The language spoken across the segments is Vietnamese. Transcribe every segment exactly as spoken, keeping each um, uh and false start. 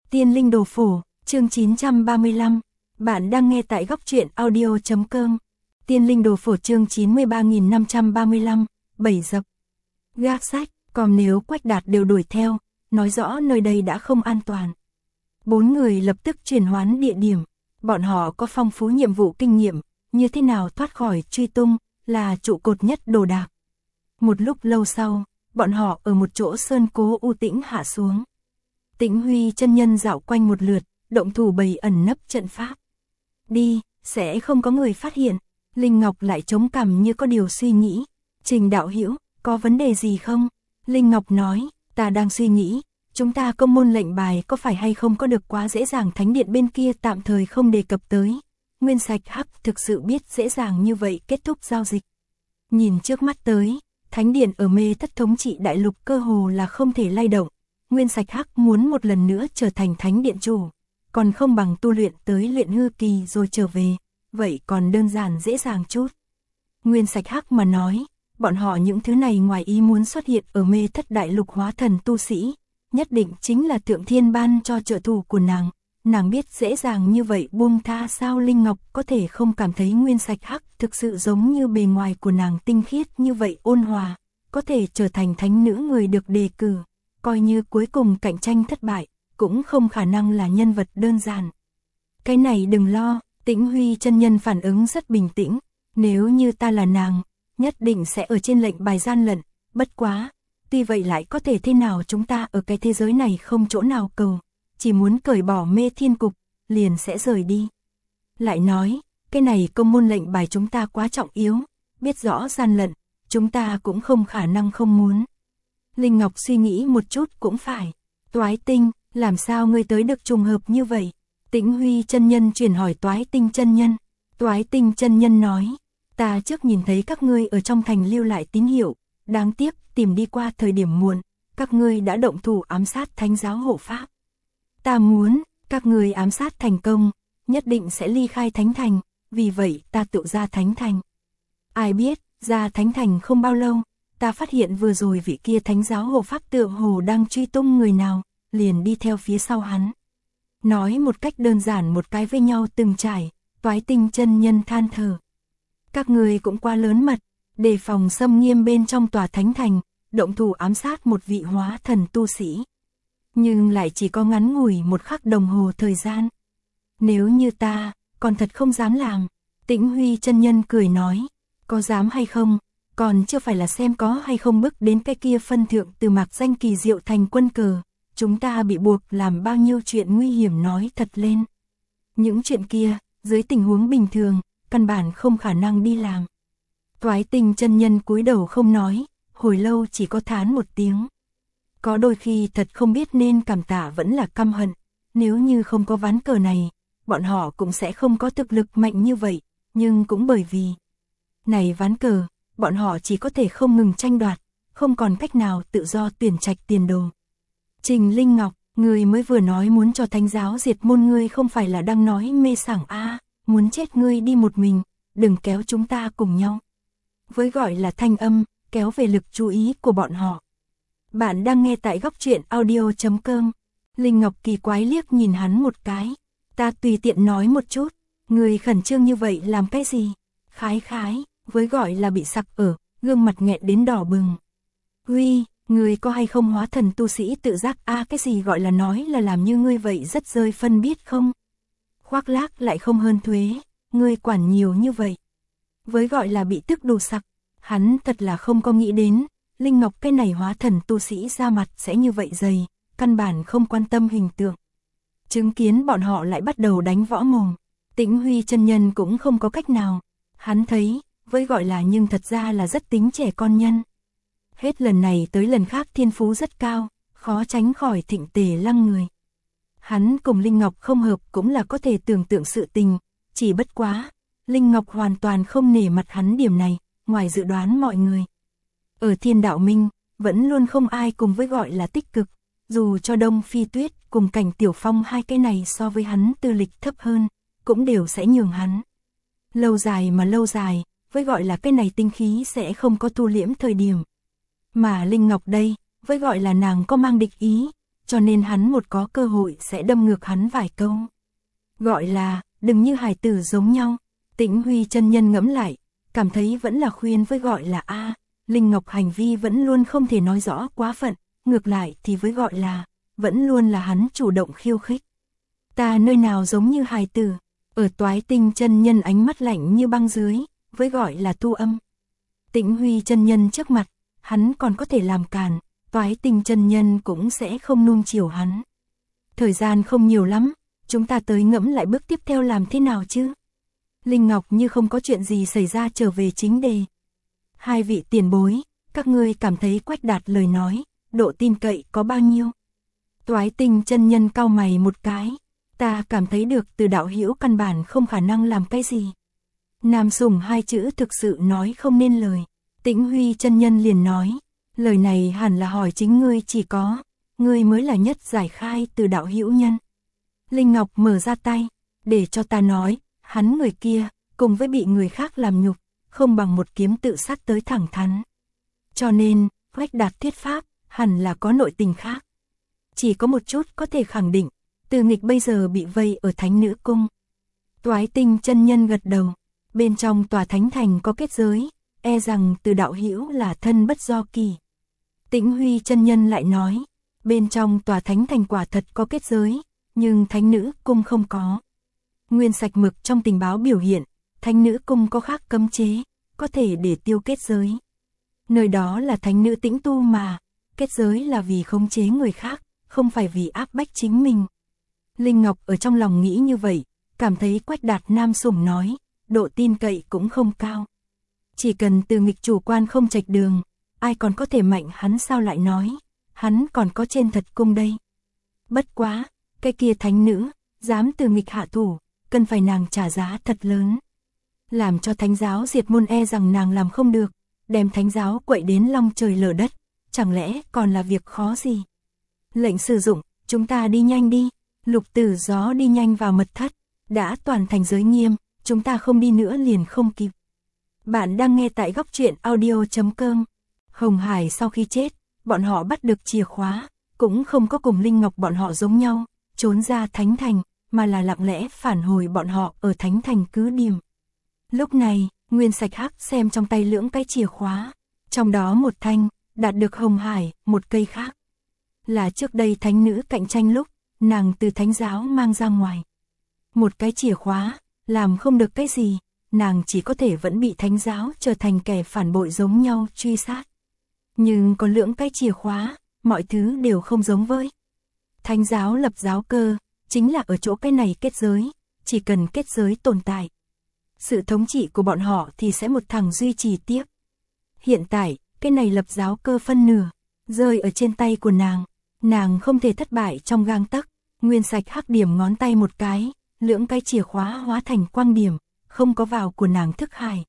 Tiên Linh Đồ Phổ, chương chín trăm ba mươi lăm. Bạn đang nghe tại góc truyện audio.com. Tiên Linh Đồ Phổ chương chín mươi ba nghìn năm trăm ba mươi lăm, bảy dập. Gác sách, còn nếu Quách Đạt đều đuổi theo, nói rõ nơi đây đã không an toàn. Bốn người lập tức chuyển hoán địa điểm, bọn họ có phong phú nhiệm vụ kinh nghiệm, như thế nào thoát khỏi truy tung, là trụ cột nhất đồ đạc. Một lúc lâu sau, bọn họ ở một chỗ sơn cố u tĩnh hạ xuống. Tĩnh Huy chân nhân dạo quanh một lượt, động thủ bày ẩn nấp trận pháp. Đi, sẽ không có người phát hiện. Linh Ngọc lại chống cằm như có điều suy nghĩ. Trình đạo hữu, có vấn đề gì không? Linh Ngọc nói, ta đang suy nghĩ, chúng ta công môn lệnh bài có phải hay không có được quá dễ dàng, thánh điện bên kia tạm thời không đề cập tới. Nguyên Sạch Hắc thực sự biết dễ dàng như vậy kết thúc giao dịch. Nhìn trước mắt tới, thánh điện ở Mê Thất thống trị đại lục cơ hồ là không thể lay động. Nguyên Sạch Hắc muốn một lần nữa trở thành thánh điện chủ, còn không bằng tu luyện tới luyện hư kỳ rồi trở về, vậy còn đơn giản dễ dàng chút. Nguyên Sạch Hắc mà nói, bọn họ những thứ này ngoài ý muốn xuất hiện ở Mê Thất đại lục hóa thần tu sĩ, nhất định chính là Thượng Thiên ban cho trợ thủ của nàng. Nàng biết dễ dàng như vậy buông tha sao? Linh Ngọc có thể không cảm thấy Nguyên Sạch Hắc thực sự giống như bề ngoài của nàng tinh khiết như vậy ôn hòa, có thể trở thành thánh nữ người được đề cử, coi như cuối cùng cạnh tranh thất bại, cũng không khả năng là nhân vật đơn giản. Cái này đừng lo, Tĩnh Huy chân nhân phản ứng rất bình tĩnh, nếu như ta là nàng, nhất định sẽ ở trên lệnh bài gian lận, bất quá, tuy vậy lại có thể thế nào, chúng ta ở cái thế giới này không chỗ nào cầu. Chỉ muốn cởi bỏ Mê Thiên Cục, liền sẽ rời đi. Lại nói, cái này công môn lệnh bài chúng ta quá trọng yếu, biết rõ gian lận, chúng ta cũng không khả năng không muốn. Linh Ngọc suy nghĩ một chút cũng phải. Toái Tinh, làm sao ngươi tới được trùng hợp như vậy? Tĩnh Huy chân nhân chuyển hỏi Toái Tinh chân nhân. Toái Tinh chân nhân nói, ta trước nhìn thấy các ngươi ở trong thành lưu lại tín hiệu, đáng tiếc tìm đi qua thời điểm muộn, các ngươi đã động thủ ám sát thánh giáo hộ pháp. Ta muốn, các người ám sát thành công, nhất định sẽ ly khai thánh thành, vì vậy ta tự ra thánh thành. Ai biết, ra thánh thành không bao lâu, ta phát hiện vừa rồi vị kia thánh giáo hộ pháp tựa hồ đang truy tung người nào, liền đi theo phía sau hắn. Nói một cách đơn giản một cái với nhau từng trải, Toái Tinh chân nhân than thở. Các người cũng quá lớn mật, đề phòng xâm nghiêm bên trong tòa thánh thành, động thủ ám sát một vị hóa thần tu sĩ. Nhưng lại chỉ có ngắn ngủi một khắc đồng hồ thời gian. Nếu như ta, còn thật không dám làm. Tĩnh Huy chân nhân cười nói, có dám hay không, còn chưa phải là xem có hay không bước đến cái kia phân thượng. Từ mạc danh kỳ diệu thành quân cờ, chúng ta bị buộc làm bao nhiêu chuyện nguy hiểm nói thật lên. Những chuyện kia, dưới tình huống bình thường, căn bản không khả năng đi làm. Toái Tinh chân nhân cúi đầu không nói, hồi lâu chỉ có thán một tiếng. Có đôi khi thật không biết nên cảm tạ vẫn là căm hận, nếu như không có ván cờ này, bọn họ cũng sẽ không có thực lực mạnh như vậy, nhưng cũng bởi vì này ván cờ, bọn họ chỉ có thể không ngừng tranh đoạt, không còn cách nào tự do tuyển trạch tiền đồ. Trình Linh Ngọc, người mới vừa nói muốn cho thánh giáo diệt môn, ngươi không phải là đang nói mê sảng a? À, muốn chết ngươi đi một mình, đừng kéo chúng ta cùng nhau. Với gọi là thanh âm, kéo về lực chú ý của bọn họ. Bạn đang nghe tại góc truyện audio.com. Linh Ngọc kỳ quái liếc nhìn hắn một cái. Ta tùy tiện nói một chút. Người khẩn trương như vậy làm cái gì? Khái khái, với gọi là bị sặc ở, gương mặt nghẹn đến đỏ bừng. Huy, người có hay không hóa thần tu sĩ tự giác a? À, cái gì gọi là nói là làm như ngươi vậy rất rơi phân biết không? Khoác lác lại không hơn thuế, ngươi quản nhiều như vậy. Với gọi là bị tức đồ sặc, hắn thật là không có nghĩ đến. Linh Ngọc cái này hóa thần tu sĩ ra mặt sẽ như vậy dày, căn bản không quan tâm hình tượng. Chứng kiến bọn họ lại bắt đầu đánh võ mồm, Tĩnh Huy chân nhân cũng không có cách nào. Hắn thấy, với gọi là nhưng thật ra là rất tính trẻ con nhân. Hết lần này tới lần khác thiên phú rất cao, khó tránh khỏi thịnh tề lăng người. Hắn cùng Linh Ngọc không hợp cũng là có thể tưởng tượng sự tình, chỉ bất quá, Linh Ngọc hoàn toàn không nể mặt hắn điểm này, ngoài dự đoán mọi người. Ở Thiên Đạo Minh, vẫn luôn không ai cùng với gọi là tích cực, dù cho Đông Phi Tuyết cùng Cảnh Tiểu Phong hai cái này so với hắn tư lịch thấp hơn, cũng đều sẽ nhường hắn. Lâu dài mà lâu dài, với gọi là cái này tinh khí sẽ không có thu liễm thời điểm. Mà Linh Ngọc đây, với gọi là nàng có mang địch ý, cho nên hắn một có cơ hội sẽ đâm ngược hắn vài câu. Gọi là, đừng như hài tử giống nhau. Tĩnh Huy chân nhân ngẫm lại, cảm thấy vẫn là khuyên với gọi là a, Linh Ngọc hành vi vẫn luôn không thể nói rõ quá phận, ngược lại thì với gọi là, vẫn luôn là hắn chủ động khiêu khích. Ta nơi nào giống như hài tử, ở Toái Tinh chân nhân ánh mắt lạnh như băng dưới, với gọi là tu âm. Tĩnh Huy chân nhân trước mặt, hắn còn có thể làm càn, Toái Tinh chân nhân cũng sẽ không nuông chiều hắn. Thời gian không nhiều lắm, chúng ta tới ngẫm lại bước tiếp theo làm thế nào chứ? Linh Ngọc như không có chuyện gì xảy ra trở về chính đề. Hai vị tiền bối, các ngươi cảm thấy Quách Đạt lời nói, độ tin cậy có bao nhiêu? Toái Tinh chân nhân cau mày một cái, ta cảm thấy được từ đạo hữu căn bản không khả năng làm cái gì. Nam Sủng hai chữ thực sự nói không nên lời. Tĩnh Huy chân nhân liền nói, lời này hẳn là hỏi chính ngươi chỉ có, ngươi mới là nhất giải khai từ đạo hữu nhân. Linh Ngọc mở ra tay, để cho ta nói, hắn người kia, cùng với bị người khác làm nhục, không bằng một kiếm tự sát tới thẳng thắn. Cho nên, Quách Đạt thuyết pháp, hẳn là có nội tình khác. Chỉ có một chút có thể khẳng định, Từ Nghịch bây giờ bị vây ở Thánh Nữ Cung. Toái Tinh chân nhân gật đầu, bên trong tòa thánh thành có kết giới, e rằng Từ đạo hữu là thân bất do kỳ. Tĩnh Huy chân nhân lại nói, bên trong tòa thánh thành quả thật có kết giới, nhưng Thánh Nữ Cung không có. Nguyên Sạch Mực trong tình báo biểu hiện, Thánh Nữ Cung có khác cấm chế, có thể để tiêu kết giới. Nơi đó là thánh nữ tĩnh tu mà, kết giới là vì khống chế người khác, không phải vì áp bách chính mình. Linh Ngọc ở trong lòng nghĩ như vậy, cảm thấy Quách Đạt Nam Sủng nói, độ tin cậy cũng không cao. Chỉ cần Từ Nghịch chủ quan không chệch đường, ai còn có thể mạnh hắn sao lại nói, hắn còn có trên thật cung đây. Bất quá, cái kia thánh nữ, dám Từ Nghịch hạ thủ, cần phải nàng trả giá thật lớn. Làm cho thánh giáo diệt môn e rằng nàng làm không được, đem thánh giáo quậy đến long trời lở đất, chẳng lẽ còn là việc khó gì. Lệnh sử dụng, chúng ta đi nhanh đi. Lục Tử Gió đi nhanh vào mật thất, đã toàn thành giới nghiêm, chúng ta không đi nữa liền không kịp. Bạn đang nghe tại góc truyện audio chấm com. Hồng Hải sau khi chết, bọn họ bắt được chìa khóa, cũng không có cùng Linh Ngọc bọn họ giống nhau, trốn ra thánh thành, mà là lặng lẽ phản hồi bọn họ ở thánh thành cứ điểm. Lúc này, Nguyên Sạch Hắc xem trong tay lưỡng cái chìa khóa, trong đó một thanh, đạt được Hồng Hải, một cây khác. Là trước đây thánh nữ cạnh tranh lúc, nàng từ thánh giáo mang ra ngoài. Một cái chìa khóa, làm không được cái gì, nàng chỉ có thể vẫn bị thánh giáo trở thành kẻ phản bội giống nhau truy sát. Nhưng có lưỡng cái chìa khóa, mọi thứ đều không giống với. Thánh giáo lập giáo cơ, chính là ở chỗ cái này kết giới, chỉ cần kết giới tồn tại. Sự thống trị của bọn họ thì sẽ một thằng duy trì tiếp. Hiện tại, cái này lập giáo cơ phân nửa, rơi ở trên tay của nàng. Nàng không thể thất bại trong gang tấc. Nguyên Sạch Hắc điểm ngón tay một cái, lưỡng cái chìa khóa hóa thành quang điểm, không có vào của nàng thức hải.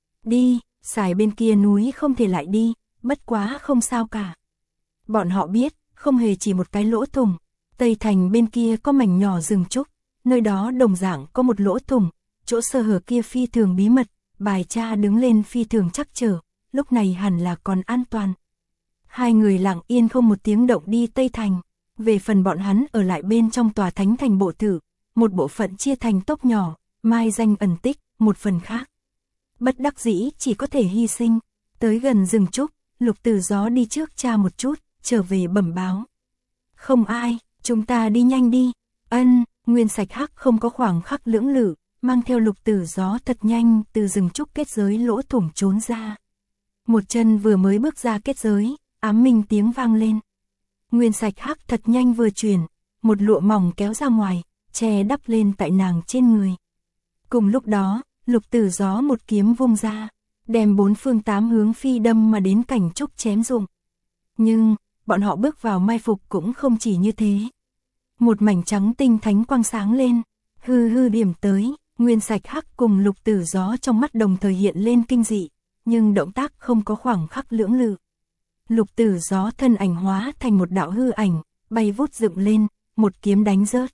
Đi, xài bên kia núi không thể lại đi, bất quá không sao cả. Bọn họ biết, không hề chỉ một cái lỗ thủng. Tây thành bên kia có mảnh nhỏ rừng trúc, nơi đó đồng dạng có một lỗ thủng, chỗ sơ hở kia phi thường bí mật, bài tra đứng lên phi thường chắc trở, lúc này hẳn là còn an toàn. Hai người lặng yên không một tiếng động đi Tây thành, về phần bọn hắn ở lại bên trong tòa thánh thành bộ tử, một bộ phận chia thành tốp nhỏ, mai danh ẩn tích, một phần khác. Bất đắc dĩ chỉ có thể hy sinh, tới gần rừng trúc, Lục Tử Gió đi trước tra một chút, trở về bẩm báo. Không ai, chúng ta đi nhanh đi. Ân, Nguyên Sạch Hắc không có khoảng khắc lưỡng lự, mang theo Lục Tử Gió thật nhanh từ rừng trúc kết giới lỗ thủng trốn ra. Một chân vừa mới bước ra kết giới, ám minh tiếng vang lên. Nguyên Sạch Hắc thật nhanh vừa chuyển, một lụa mỏng kéo ra ngoài, che đắp lên tại nàng trên người. Cùng lúc đó, Lục Tử Gió một kiếm vung ra, đem bốn phương tám hướng phi đâm mà đến cảnh trúc chém rụng. Nhưng, bọn họ bước vào mai phục cũng không chỉ như thế. Một mảnh trắng tinh thánh quang sáng lên, hư hư điểm tới, Nguyên Sạch Hắc cùng Lục Tử Gió trong mắt đồng thời hiện lên kinh dị, nhưng động tác không có khoảng khắc lưỡng lự. Lục Tử Gió thân ảnh hóa thành một đạo hư ảnh, bay vút dựng lên, một kiếm đánh rớt.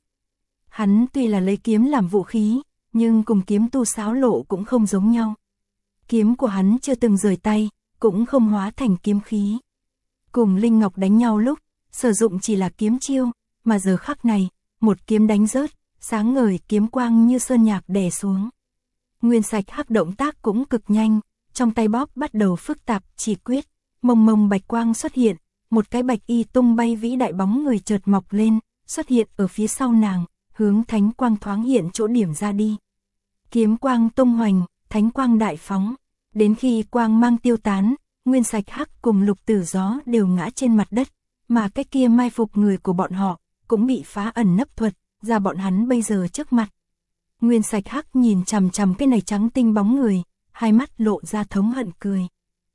Hắn tuy là lấy kiếm làm vũ khí, nhưng cùng kiếm tu xáo lộ cũng không giống nhau. Kiếm của hắn chưa từng rời tay, cũng không hóa thành kiếm khí. Cùng Linh Ngọc đánh nhau lúc, sử dụng chỉ là kiếm chiêu, mà giờ khắc này, một kiếm đánh rớt, sáng ngời kiếm quang như sơn nhạc đè xuống. Nguyên Sạch Hắc động tác cũng cực nhanh, trong tay bóp bắt đầu phức tạp chỉ quyết, mông mông bạch quang xuất hiện, một cái bạch y tung bay vĩ đại bóng người chợt mọc lên, xuất hiện ở phía sau nàng, hướng thánh quang thoáng hiện chỗ điểm ra đi. Kiếm quang tung hoành, thánh quang đại phóng, đến khi quang mang tiêu tán, Nguyên Sạch Hắc cùng Lục Tử Gió đều ngã trên mặt đất, mà cái kia mai phục người của bọn họ cũng bị phá ẩn nấp thuật ra bọn hắn bây giờ trước mặt. Nguyên Sạch Hắc nhìn chằm chằm cái này trắng tinh bóng người, hai mắt lộ ra thống hận cười.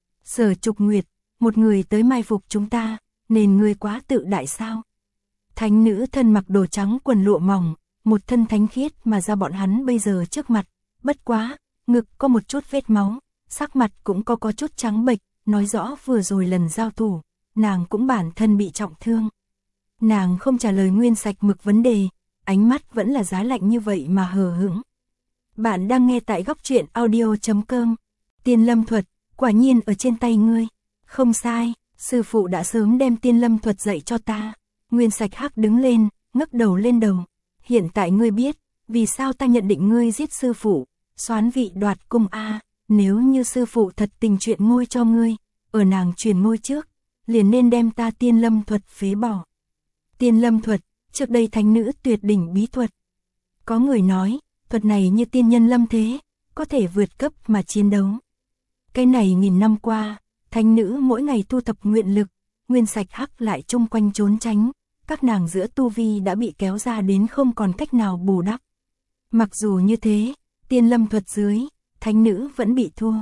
Sở Trục Nguyệt, một người tới mai phục chúng ta, nên ngươi quá tự đại sao? Thánh nữ thân mặc đồ trắng quần lụa mỏng, một thân thánh khiết mà ra bọn hắn bây giờ trước mặt, bất quá, ngực có một chút vết máu, sắc mặt cũng có có chút trắng bệch, nói rõ vừa rồi lần giao thủ, nàng cũng bản thân bị trọng thương. Nàng không trả lời Nguyên Sạch Mực vấn đề, ánh mắt vẫn là giá lạnh như vậy mà hờ hững. Bạn đang nghe tại góc truyện audio chấm com. Tiên lâm thuật, quả nhiên ở trên tay ngươi. Không sai, sư phụ đã sớm đem tiên lâm thuật dạy cho ta. Nguyên Sạch Hắc đứng lên, ngước đầu lên đầu. Hiện tại ngươi biết, vì sao ta nhận định ngươi giết sư phụ, soán vị đoạt cung a. Nếu như sư phụ thật tình chuyện ngôi cho ngươi, ở nàng truyền ngôi trước, liền nên đem ta tiên lâm thuật phế bỏ. Tiên lâm thuật, trước đây thánh nữ tuyệt đỉnh bí thuật. Có người nói, thuật này như tiên nhân lâm thế, có thể vượt cấp mà chiến đấu. Cái này nghìn năm qua, thánh nữ mỗi ngày thu thập nguyện lực, Nguyên Sạch Hắc lại chung quanh trốn tránh, các nàng giữa tu vi đã bị kéo ra đến không còn cách nào bù đắp. Mặc dù như thế, tiên lâm thuật dưới, thánh nữ vẫn bị thua.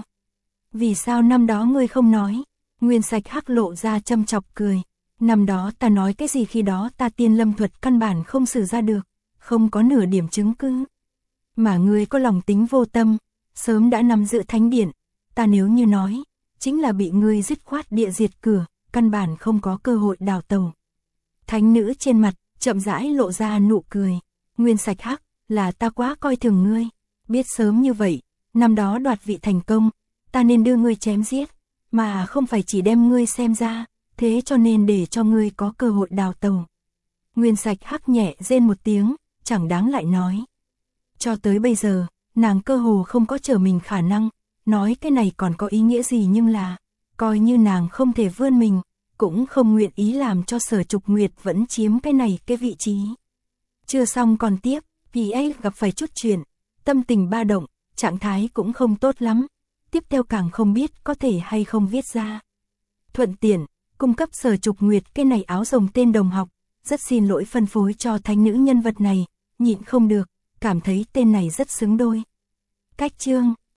Vì sao năm đó ngươi không nói? Nguyên Sạch Hắc lộ ra châm chọc cười. Năm đó ta nói cái gì khi đó ta tiên lâm thuật căn bản không sử ra được, không có nửa điểm chứng cứ. Mà ngươi có lòng tính vô tâm, sớm đã nắm giữ thánh điện, ta nếu như nói, chính là bị ngươi dứt khoát địa diệt cửa, căn bản không có cơ hội đào tẩu. Thánh nữ trên mặt, chậm rãi lộ ra nụ cười. Nguyên Sạch Hắc, là ta quá coi thường ngươi, biết sớm như vậy, năm đó đoạt vị thành công, ta nên đưa ngươi chém giết, mà không phải chỉ đem ngươi xem ra, thế cho nên để cho ngươi có cơ hội đào tẩu. Nguyên Sạch Hắc nhẹ rên một tiếng, chẳng đáng lại nói. Cho tới bây giờ, nàng cơ hồ không có trở mình khả năng, nói cái này còn có ý nghĩa gì nhưng là, coi như nàng không thể vươn mình, cũng không nguyện ý làm cho Sở Trục Nguyệt vẫn chiếm cái này cái vị trí. Chưa xong còn tiếp, pê a gặp phải chút chuyện, tâm tình ba động, trạng thái cũng không tốt lắm, tiếp theo càng không biết có thể hay không viết ra. Thuận tiện, cung cấp Sở Trục Nguyệt cái này áo rồng tên đồng học, rất xin lỗi phân phối cho thánh nữ nhân vật này, nhịn không được, cảm thấy tên này rất xứng đôi. Cách chương